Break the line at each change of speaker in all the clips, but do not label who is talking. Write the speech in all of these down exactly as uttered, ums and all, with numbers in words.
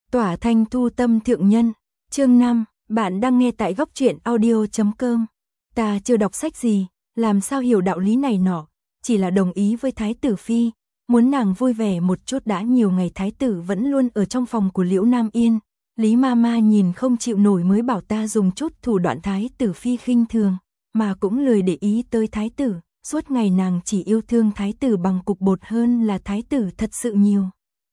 Tỏa thanh thu tâm thượng nhân, chương năm, bạn đang nghe tại góc truyện audio chấm com. Ta chưa đọc sách gì, làm sao hiểu đạo lý này nọ, chỉ là đồng ý với Thái tử Phi, muốn nàng vui vẻ một chút đã nhiều ngày Thái tử vẫn luôn ở trong phòng của Liễu Nam Yên. Lý Mama nhìn không chịu nổi mới bảo ta dùng chút thủ đoạn Thái tử Phi khinh thường, mà cũng lười để ý tới Thái tử, suốt ngày nàng chỉ yêu thương Thái tử bằng cục bột hơn là Thái tử thật sự nhiều.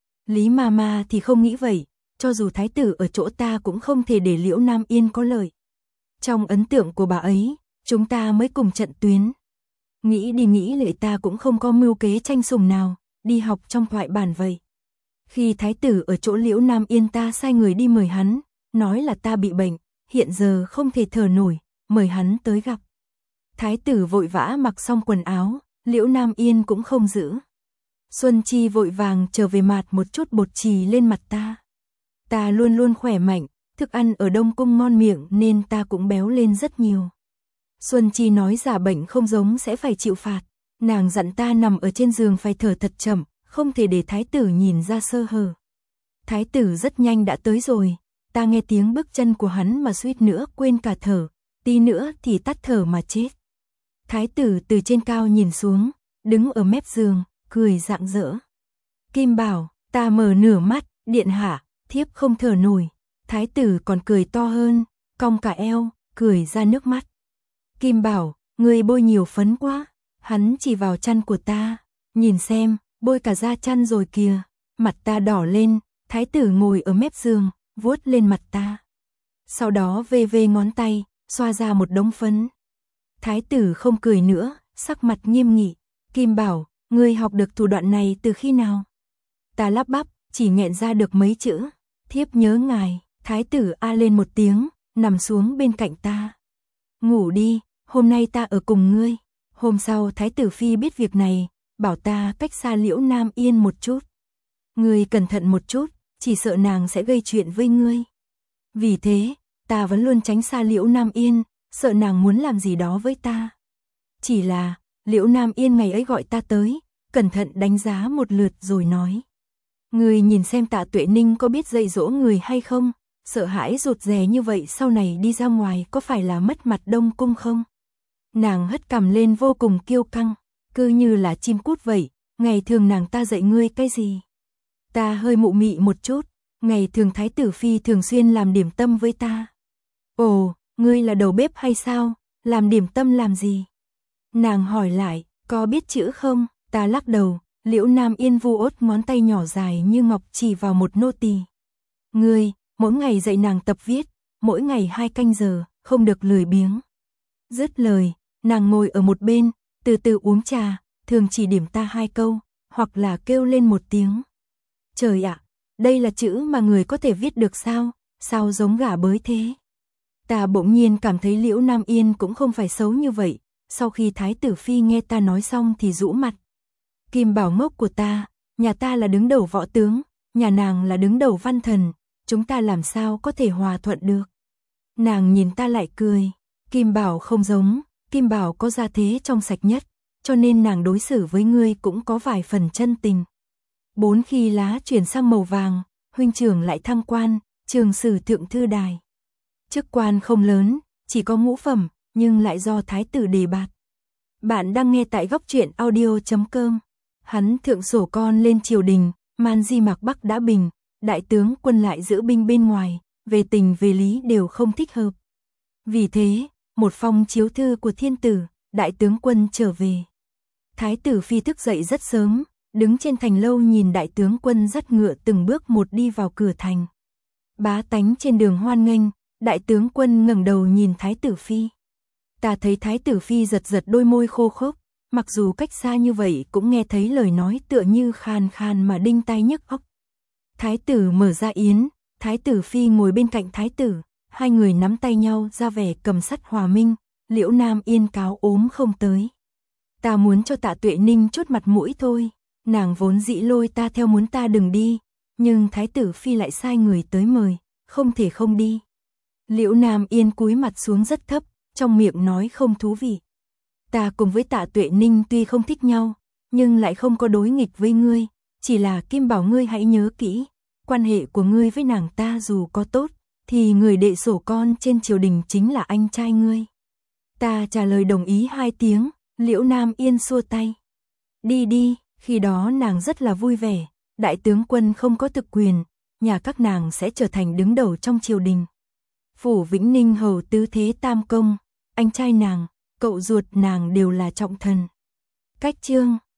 Lý Mama thì không nghĩ vậy, cho dù Thái tử ở chỗ ta cũng không thể để Liễu Nam Yên có lợi. Trong ấn tượng của bà ấy, chúng ta mới cùng trận tuyến. Nghĩ đi nghĩ lại ta cũng không có mưu kế tranh sủng nào, đi học trong thoại bản vậy. Khi Thái tử ở chỗ Liễu Nam Yên ta sai người đi mời hắn, nói là ta bị bệnh, hiện giờ không thể thở nổi, mời hắn tới gặp. Thái tử vội vã mặc xong quần áo, Liễu Nam Yên cũng không giữ. Xuân Chi vội vàng trở về mạt một chút bột chì lên mặt ta. Ta luôn luôn khỏe mạnh, thức ăn ở Đông Cung ngon miệng nên ta cũng béo lên rất nhiều. Xuân Chi nói giả bệnh không giống sẽ phải chịu phạt, nàng dặn ta nằm ở trên giường phải thở thật chậm, không thể để Thái tử nhìn ra sơ hở. Thái tử rất nhanh đã tới rồi, ta nghe tiếng bước chân của hắn mà suýt nữa quên cả thở, tí nữa thì tắt thở mà chết. Thái tử từ trên cao nhìn xuống, đứng ở mép giường, cười rạng rỡ. Kim Bảo, ta mở nửa mắt, điện hạ, thiếp không thở nổi. Thái tử còn cười to hơn, cong cả eo, cười ra nước mắt. Kim Bảo, ngươi bôi nhiều phấn quá. Hắn chỉ vào chăn của ta, nhìn xem, bôi cả da chăn rồi kìa. Mặt ta đỏ lên, Thái tử ngồi ở mép giường, vuốt lên mặt ta. Sau đó vê vê ngón tay, xoa ra một đống phấn. Thái tử không cười nữa, sắc mặt nghiêm nghị. Kim Bảo, ngươi học được thủ đoạn này từ khi nào? Ta lắp bắp, chỉ nghẹn ra được mấy chữ. Thiếp nhớ ngài. Thái tử a lên một tiếng, nằm xuống bên cạnh ta. Ngủ đi, hôm nay ta ở cùng ngươi. Hôm sau Thái tử Phi biết việc này, bảo ta cách xa Liễu Nam Yên một chút. Ngươi cẩn thận một chút, chỉ sợ nàng sẽ gây chuyện với ngươi. Vì thế, ta vẫn luôn tránh xa Liễu Nam Yên, sợ nàng muốn làm gì đó với ta. Chỉ là, Liễu Nam Yên ngày ấy gọi ta tới, cẩn thận đánh giá một lượt rồi nói. Ngươi nhìn xem Tạ Tuệ Ninh có biết dạy dỗ người hay không, sợ hãi rụt rè như vậy sau này đi ra ngoài có phải là mất mặt Đông Cung không? Nàng hất cằm lên vô cùng kiêu căng, cứ như là chim cút vậy, ngày thường nàng ta dạy ngươi cái gì? Ta hơi mụ mị một chút, ngày thường Thái tử Phi thường xuyên làm điểm tâm với ta. Ồ, ngươi là đầu bếp hay sao, làm điểm tâm làm gì? Nàng hỏi lại, có biết chữ không? Ta lắc đầu. Liễu Nam Yên vu ốt ngón tay nhỏ dài như ngọc chỉ vào một nô tỳ. Ngươi, mỗi ngày dạy nàng tập viết, mỗi ngày hai canh giờ, không được lười biếng. Dứt lời, nàng ngồi ở một bên, từ từ uống trà, thường chỉ điểm ta hai câu, hoặc là kêu lên một tiếng. Trời ạ, đây là chữ mà người có thể viết được sao, sao giống gà bới thế? Ta bỗng nhiên cảm thấy Liễu Nam Yên cũng không phải xấu như vậy, sau khi Thái tử Phi nghe ta nói xong thì rũ mặt. Kim Bảo ngốc của ta, nhà ta là đứng đầu võ tướng, nhà nàng là đứng đầu văn thần, chúng ta làm sao có thể hòa thuận được. Nàng nhìn ta lại cười, Kim Bảo không giống, Kim Bảo có gia thế trong sạch nhất, cho nên nàng đối xử với ngươi cũng có vài phần chân tình. Bốn khi lá chuyển sang màu vàng, huynh trưởng lại thăng quan, trường sử thượng thư đài. Chức quan không lớn, chỉ có ngũ phẩm, nhưng lại do Thái tử đề bạt. Bạn đang nghe tại góc truyện audio chấm com. Hắn thượng sổ con lên triều đình, man di mạc Bắc đã bình, đại tướng quân lại giữ binh bên ngoài, về tình về lý đều không thích hợp. Vì thế, một phong chiếu thư của thiên tử, đại tướng quân trở về. Thái tử Phi thức dậy rất sớm, đứng trên thành lâu nhìn đại tướng quân dắt ngựa từng bước một đi vào cửa thành. Bá tánh trên đường hoan nghênh, đại tướng quân ngẩng đầu nhìn Thái tử Phi. Ta thấy Thái tử Phi giật giật đôi môi khô khốc, mặc dù cách xa như vậy cũng nghe thấy lời nói tựa như khan khan mà đinh tai nhức óc. Thái tử mở ra yến, Thái tử Phi ngồi bên cạnh Thái tử, hai người nắm tay nhau ra vẻ cầm sắt hòa minh. Liễu Nam Yên cáo ốm không tới. Ta muốn cho Tạ Tuệ Ninh chút mặt mũi thôi, nàng vốn dĩ lôi ta theo muốn ta đừng đi, nhưng Thái tử Phi lại sai người tới mời, không thể không đi. Liễu Nam Yên cúi mặt xuống rất thấp, trong miệng nói không thú vị. Ta cùng với Tạ Tuệ Ninh tuy không thích nhau, nhưng lại không có đối nghịch với ngươi, chỉ là Kim Bảo ngươi hãy nhớ kỹ, quan hệ của ngươi với nàng ta dù có tốt, thì người đệ sổ con trên triều đình chính là anh trai ngươi. Ta trả lời đồng ý hai tiếng, Liễu Nam Yên xua tay. Đi đi, khi đó nàng rất là vui vẻ, đại tướng quân không có thực quyền, nhà các nàng sẽ trở thành đứng đầu trong triều đình. Phủ Vĩnh Ninh hầu tứ thế tam công, anh trai nàng, cậu ruột nàng đều là trọng thần. Cách chương